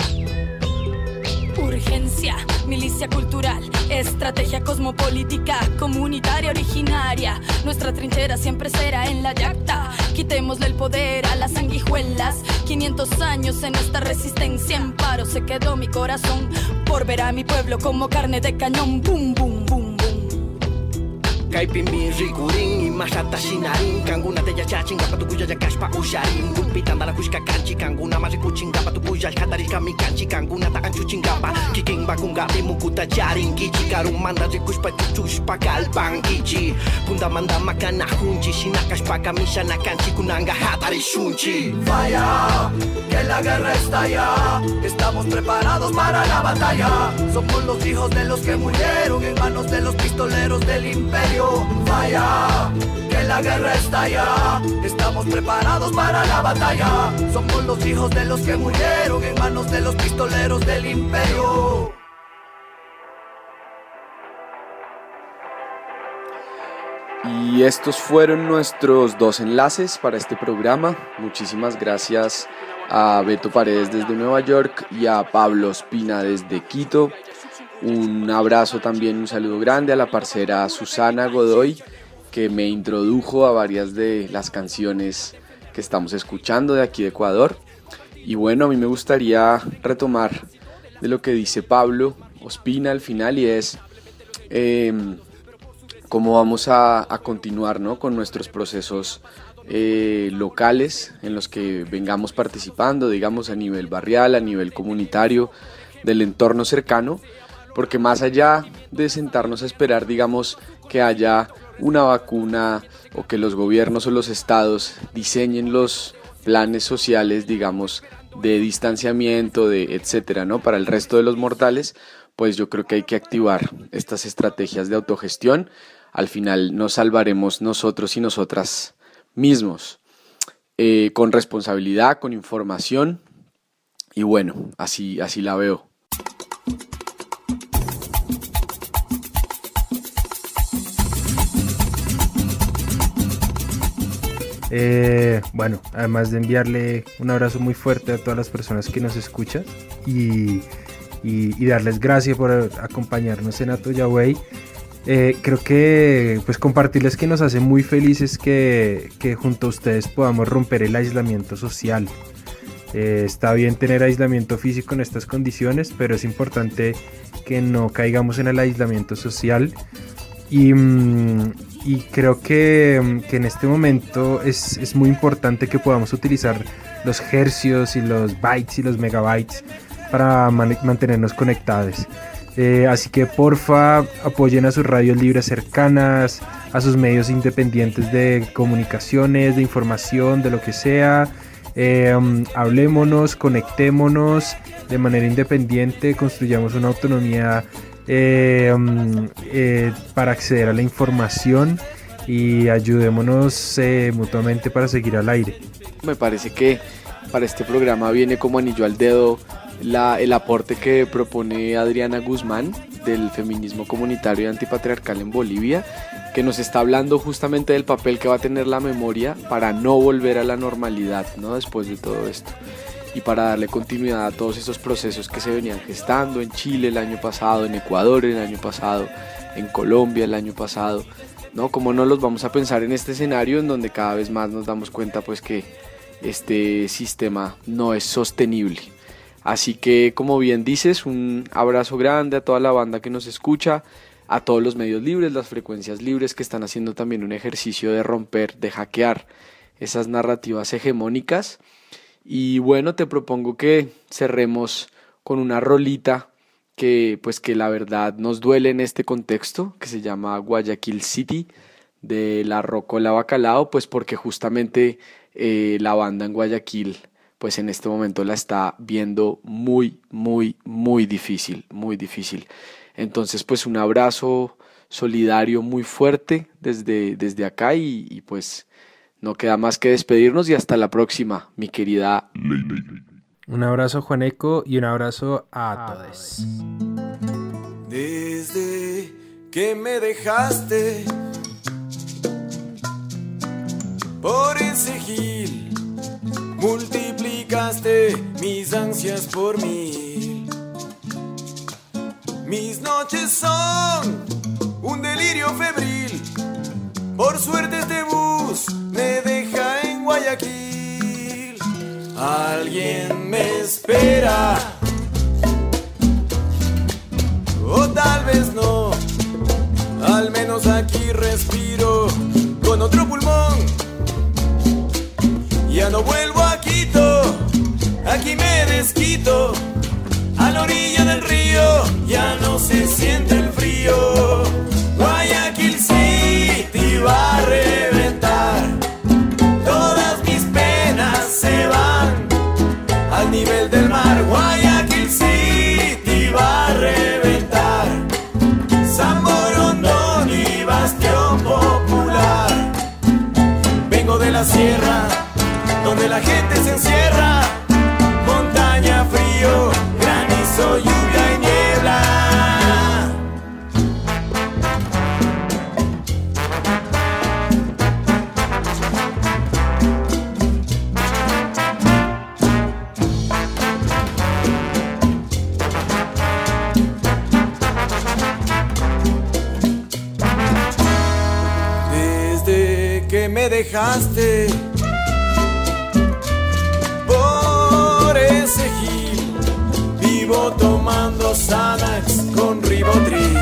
Urgencia, milicia cultural, estrategia cosmopolítica, comunitaria originaria. Nuestra trinchera siempre será en la yacta. Quitémosle el poder a las sanguijuelas. quinientos años en esta resistencia. En paro se quedó mi corazón por ver a mi pueblo como carne de cañón. Boom, boom, boom, boom. Kaipimi rikurin imashata shinarin kanguna de yachachin gapatukuya yakashpa usharin gulpitanda la kushka kanchi kanguna marikuchin gapatukuya hatarishka mi kanchi kanguna ta anchuchin gapa kikin bakungapi mukuta charin gichi karun manda rikushpa chuchushpa kalpan gichi punda manda makana hunchi shinakashpa kamisha na kanchi kunanga hatarishunchi. Falla, la guerra está allá. Estamos preparados para la batalla. Somos los hijos de los que murieron en manos de los pistoleros del imperio. Vaya, que la guerra está allá. Estamos preparados para la batalla. Somos los hijos de los que murieron en manos de los pistoleros del imperio. Y estos fueron nuestros dos enlaces para este programa. Muchísimas gracias a Beto Paredes desde Nueva York y a Pablo Ospina desde Quito. Un abrazo también, un saludo grande a la parcera Susana Godoy, que me introdujo a varias de las canciones que estamos escuchando de aquí de Ecuador. Y bueno, a mí me gustaría retomar de lo que dice Pablo Ospina al final, y es eh, cómo vamos a, a continuar, ¿no?, con nuestros procesos eh, locales en los que vengamos participando, digamos a nivel barrial, a nivel comunitario, del entorno cercano, porque más allá de sentarnos a esperar, digamos, que haya una vacuna o que los gobiernos o los estados diseñen los planes sociales, digamos, de distanciamiento, de etcétera, ¿no?, para el resto de los mortales, pues yo creo que hay que activar estas estrategias de autogestión. Al final nos salvaremos nosotros y nosotras mismos, eh, con responsabilidad, con información, y bueno, así, así la veo. Eh, bueno, además de enviarle un abrazo muy fuerte a todas las personas que nos escuchan y, y, y darles gracias por acompañarnos en Atoyaway. Eh, creo que pues compartirles que nos hace muy felices que, que junto a ustedes podamos romper el aislamiento social. Eh, está bien tener aislamiento físico en estas condiciones, pero es importante que no caigamos en el aislamiento social. Y, y creo que, que en este momento es, es muy importante que podamos utilizar los hercios y los bytes y los megabytes para man- mantenernos conectados. Eh, así que porfa, apoyen a sus radios libres cercanas, a sus medios independientes de comunicaciones, de información, de lo que sea. Eh, um, hablémonos, conectémonos de manera independiente, construyamos una autonomía eh, um, eh, para acceder a la información y ayudémonos eh, mutuamente para seguir al aire. Me parece que para este programa viene como anillo al dedo La, el aporte que propone Adriana Guzmán del feminismo comunitario y antipatriarcal en Bolivia, que nos está hablando justamente del papel que va a tener la memoria para no volver a la normalidad, ¿no?, después de todo esto, y para darle continuidad a todos esos procesos que se venían gestando en Chile el año pasado, en Ecuador el año pasado, en Colombia el año pasado, ¿no? Como no los vamos a pensar en este escenario en donde cada vez más nos damos cuenta pues que este sistema no es sostenible. Así que, como bien dices, un abrazo grande a toda la banda que nos escucha, a todos los medios libres, las frecuencias libres que están haciendo también un ejercicio de romper, de hackear esas narrativas hegemónicas. Y bueno, te propongo que cerremos con una rolita que, pues, que la verdad nos duele en este contexto, que se llama Guayaquil City, de la Rocola Bacalao, pues porque justamente eh, la banda en Guayaquil pues en este momento la está viendo muy, muy, muy difícil, muy difícil. Entonces, pues un abrazo solidario muy fuerte desde, desde acá y, y pues no queda más que despedirnos y hasta la próxima, mi querida Ley. Un abrazo, Juaneco, y un abrazo a todos. Desde que me dejaste por ese gil, multiplicaste mis ansias por mil. Mis noches son un delirio febril. Por suerte este bus me deja en Guayaquil. Alguien me espera, o tal vez no. Al menos aquí respiro con otro pulmón. Ya no vuelvo a Quito, aquí me desquito. A la orilla del río ya no se siente el frío. Guayaquil City va a reventar. Todas mis penas se van al nivel del mar. Guayaquil City va a reventar, San Borondón y Bastión Popular. Vengo de la sierra, donde la gente se encierra, montaña, frío, granizo, lluvia y niebla. Desde que me dejaste por ese gil, vivo tomando Xanax con Ribotril.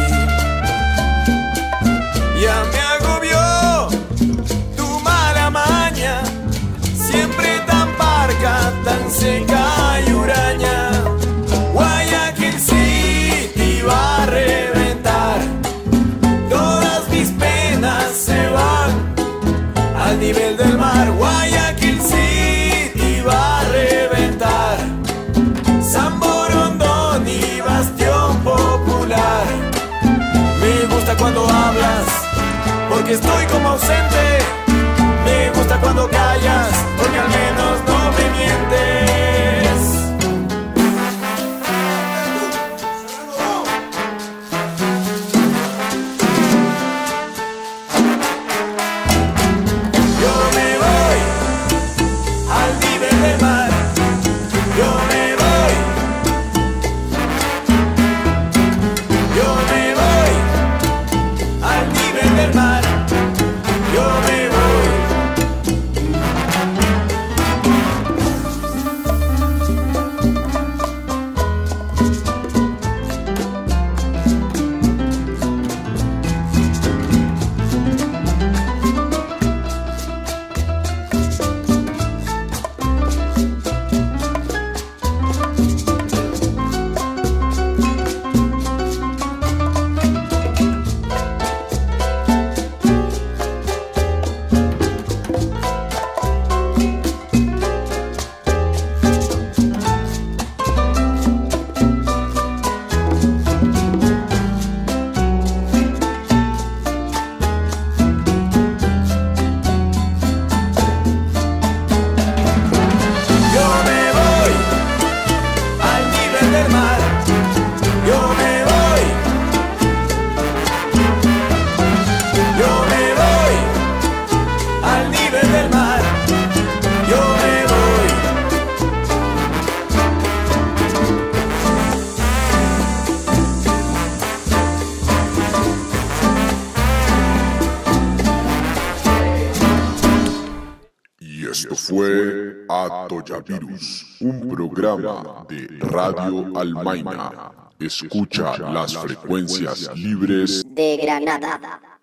Ya me agobió tu mala maña, siempre tan parca, tan seca y huraña. Guayaquil City va a reventar, todas mis penas se van al nivel del mar. Guayaquil City va a reventar, San Borondón y Bastión Popular. Me gusta cuando hablas, porque estoy como ausente. Me gusta cuando callas, porque al menos no me mientes. Yo me voy al nivel del mar. Yo me voy. Yo me voy al nivel del mar. Yo me voy. Esto fue Atoyavirus, un programa de Radio Almaina. Escucha las frecuencias libres de Granada.